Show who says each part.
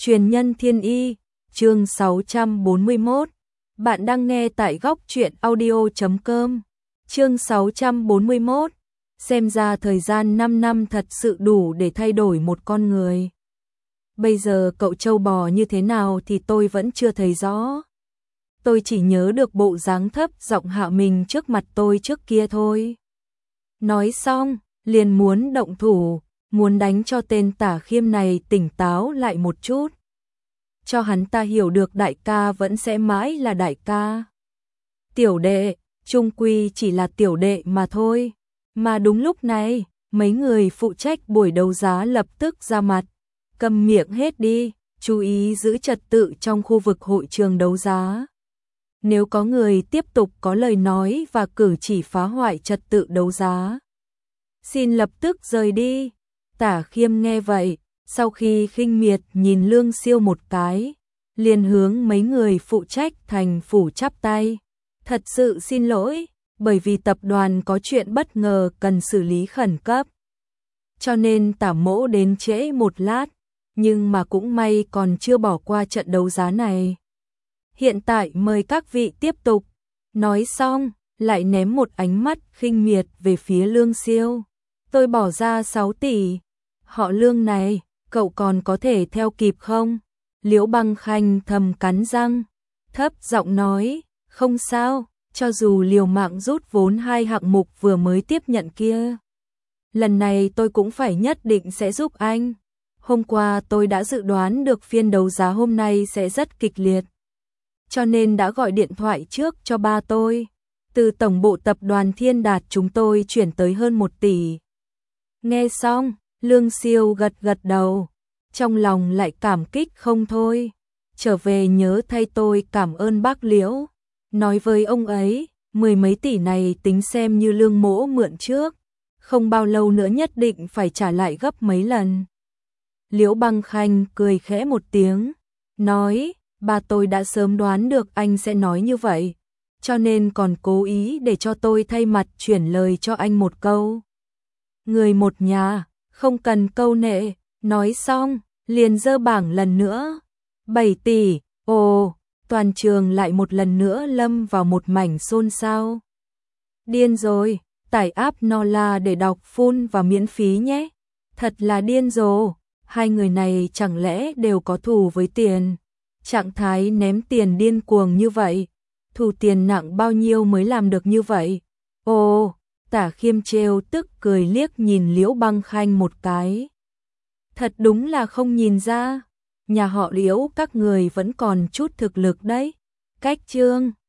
Speaker 1: Truyền nhân thiên y, chương 641. Bạn đang nghe tại góc truyện audio.com. Chương 641. Xem ra thời gian 5 năm thật sự đủ để thay đổi một con người. Bây giờ cậu trâu bò như thế nào thì tôi vẫn chưa thấy rõ. Tôi chỉ nhớ được bộ dáng thấp giọng hạ mình trước mặt tôi trước kia thôi. Nói xong, liền muốn động thủ, muốn đánh cho tên Tả Khiêm này tỉnh táo lại một chút. Cho hắn ta hiểu được đại ca vẫn sẽ mãi là đại ca. Tiểu đệ, chung quy chỉ là tiểu đệ mà thôi. Mà đúng lúc này, mấy người phụ trách buổi đấu giá lập tức ra mặt. Cầm miệng hết đi, chú ý giữ trật tự trong khu vực hội trường đấu giá. Nếu có người tiếp tục có lời nói và cử chỉ phá hoại trật tự đấu giá, xin lập tức rời đi. Tả Khiêm nghe vậy, sau khi khinh miệt nhìn Lương Siêu một cái, liền hướng mấy người phụ trách thành phủ chắp tay. Thật sự xin lỗi, bởi vì tập đoàn có chuyện bất ngờ cần xử lý khẩn cấp. Cho nên Tả mỗ đến trễ một lát, nhưng mà cũng may còn chưa bỏ qua trận đấu giá này. Hiện tại mời các vị tiếp tục. Nói xong, lại ném một ánh mắt khinh miệt về phía Lương Siêu. Tôi bỏ ra 6 tỷ. Họ Lương này, cậu còn có thể theo kịp không? Liễu Băng Khanh thầm cắn răng, thấp giọng nói, không sao, cho dù liều mạng rút vốn 2 hạng mục vừa mới tiếp nhận kia. Lần này tôi cũng phải nhất định sẽ giúp anh. Hôm qua tôi đã dự đoán được phiên đấu giá hôm nay sẽ rất kịch liệt. Cho nên đã gọi điện thoại trước cho ba tôi. Từ tổng bộ tập đoàn Thiên Đạt chúng tôi chuyển tới hơn 1 tỷ. Nghe xong, Lương Siêu gật gật đầu, trong lòng lại cảm kích không thôi. Trở về nhớ thay tôi cảm ơn bác Liễu. Nói với ông ấy, 10 mấy tỷ này tính xem như Lương mỗ mượn trước. Không bao lâu nữa nhất định phải trả lại gấp mấy lần. Liễu Băng Khanh cười khẽ một tiếng, nói, ba tôi đã sớm đoán được anh sẽ nói như vậy, cho nên còn cố ý để cho tôi thay mặt chuyển lời cho anh một câu. Người một nhà, không cần câu nệ. Nói xong, liền giơ bảng lần nữa. 7 tỷ, ồ, toàn trường lại một lần nữa lâm vào một mảnh xôn xao. Điên rồi, tải app Nola để đọc full và miễn phí nhé. Thật là điên rồ, hai người này chẳng lẽ đều có thù với tiền. Trạng thái ném tiền điên cuồng như vậy, thù tiền nặng bao nhiêu mới làm được như vậy. Ồ, Tả Khiêm trêu tức cười liếc nhìn Liễu Băng Khanh một cái. Thật đúng là không nhìn ra, nhà họ Liễu các người vẫn còn chút thực lực đấy. Cách chương